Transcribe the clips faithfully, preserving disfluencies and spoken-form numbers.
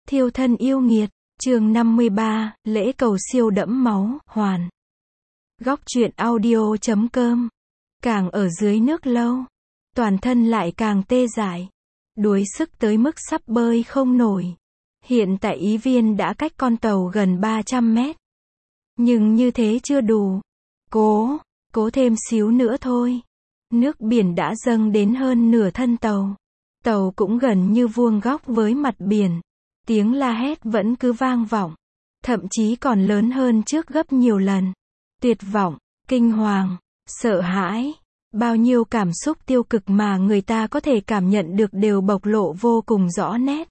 Thiêu thân yêu nghiệt, chương năm mươi ba, lễ cầu siêu đẫm máu, hoàn. Góc truyện audio chấm com. Càng ở dưới nước lâu, toàn thân lại càng tê dại, đuối sức tới mức sắp bơi không nổi. Hiện tại Ý Viên đã cách con tàu gần ba trăm mét. Nhưng như thế chưa đủ. Cố, cố thêm xíu nữa thôi. Nước biển đã dâng đến hơn nửa thân tàu. Tàu cũng gần như vuông góc với mặt biển. Tiếng la hét vẫn cứ vang vọng. Thậm chí còn lớn hơn trước gấp nhiều lần. Tuyệt vọng, kinh hoàng, sợ hãi. Bao nhiêu cảm xúc tiêu cực mà người ta có thể cảm nhận được đều bộc lộ vô cùng rõ nét.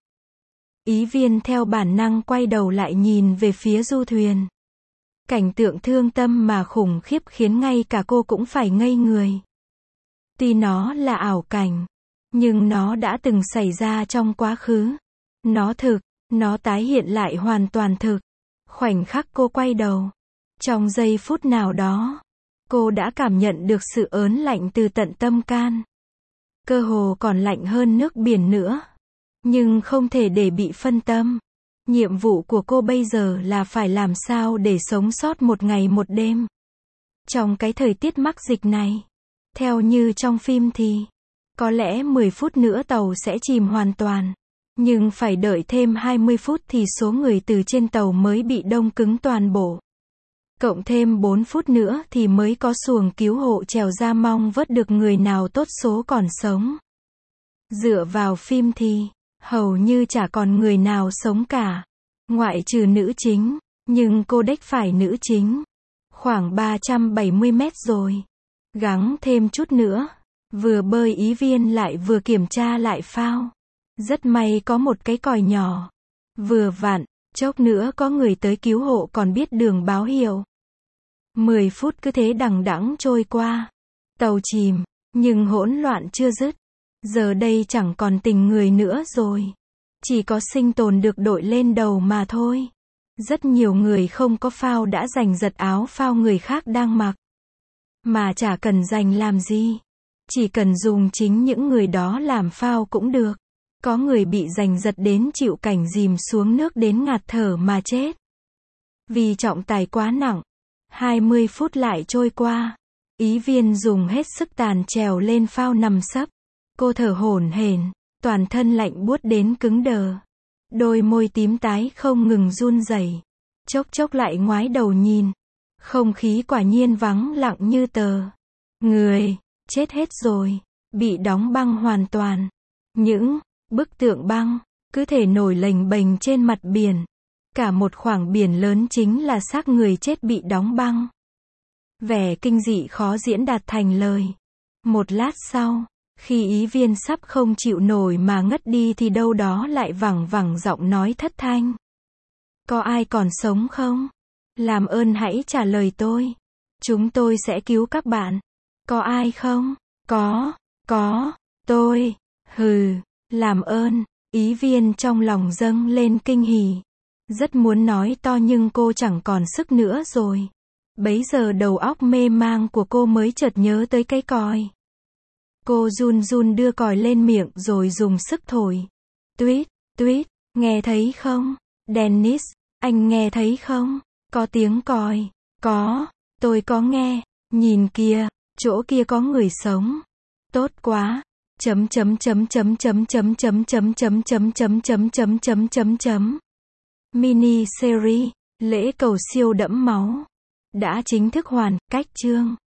Ý Viên theo bản năng quay đầu lại nhìn về phía du thuyền. Cảnh tượng thương tâm mà khủng khiếp khiến ngay cả cô cũng phải ngây người. Tuy nó là ảo cảnh, nhưng nó đã từng xảy ra trong quá khứ. Nó thực, nó tái hiện lại hoàn toàn thực. Khoảnh khắc cô quay đầu, trong giây phút nào đó, cô đã cảm nhận được sự ớn lạnh từ tận tâm can. Cơ hồ còn lạnh hơn nước biển nữa. Nhưng không thể để bị phân tâm. Nhiệm vụ của cô bây giờ là phải làm sao để sống sót một ngày một đêm. Trong cái thời tiết mắc dịch này, theo như trong phim thì, có lẽ mười phút nữa tàu sẽ chìm hoàn toàn. Nhưng phải đợi thêm hai mươi phút thì số người từ trên tàu mới bị đông cứng toàn bộ. Cộng thêm bốn phút nữa thì mới có xuồng cứu hộ trèo ra mong vớt được người nào tốt số còn sống. Dựa vào phim thì, hầu như chả còn người nào sống cả. Ngoại trừ nữ chính, nhưng cô đếch phải nữ chính. Khoảng ba trăm bảy mươi mét rồi. Gắng thêm chút nữa. Vừa bơi Ý Viên lại vừa kiểm tra lại phao. Rất may có một cái còi nhỏ. Vừa vặn, chốc nữa có người tới cứu hộ còn biết đường báo hiệu. Mười phút cứ thế đằng đẵng trôi qua. Tàu chìm, nhưng hỗn loạn chưa dứt. Giờ đây chẳng còn tình người nữa rồi. Chỉ có sinh tồn được đội lên đầu mà thôi. Rất nhiều người không có phao đã giành giật áo phao người khác đang mặc. Mà chả cần giành làm gì. Chỉ cần dùng chính những người đó làm phao cũng được. Có người bị giành giật đến chịu cảnh dìm xuống nước đến ngạt thở mà chết. Vì trọng tài quá nặng. hai mươi phút lại trôi qua. Ý Viên dùng hết sức tàn trèo lên phao nằm sấp. Cô thở hổn hển, toàn thân lạnh buốt đến cứng đờ. Đôi môi tím tái không ngừng run rẩy. Chốc chốc lại ngoái đầu nhìn. Không khí quả nhiên vắng lặng như tờ. Người, chết hết rồi. Bị đóng băng hoàn toàn. Những bức tượng băng, cứ thể nổi lềnh bềnh trên mặt biển. Cả một khoảng biển lớn chính là xác người chết bị đóng băng. Vẻ kinh dị khó diễn đạt thành lời. Một lát sau, khi Ý Viên sắp không chịu nổi mà ngất đi thì đâu đó lại vẳng vẳng giọng nói thất thanh. Có ai còn sống không? Làm ơn hãy trả lời tôi. Chúng tôi sẽ cứu các bạn. Có ai không? Có, có, tôi. Hừ, làm ơn. Ý Viên trong lòng dâng lên kinh hỉ. Rất muốn nói to nhưng cô chẳng còn sức nữa rồi. Bấy giờ đầu óc mê mang của cô mới chợt nhớ tới cái còi. Cô run run đưa còi lên miệng rồi dùng sức thổi. Tuýt, tuýt, nghe thấy không? Dennis, anh nghe thấy không? Có tiếng còi. Có, tôi có nghe. Nhìn kìa, chỗ kia có người sống. Tốt quá. Chấm chấm chấm chấm chấm chấm chấm chấm chấm chấm chấm chấm chấm chấm chấm chấm. Mini series, lễ cầu siêu đẫm máu đã chính thức hoàn cách chương.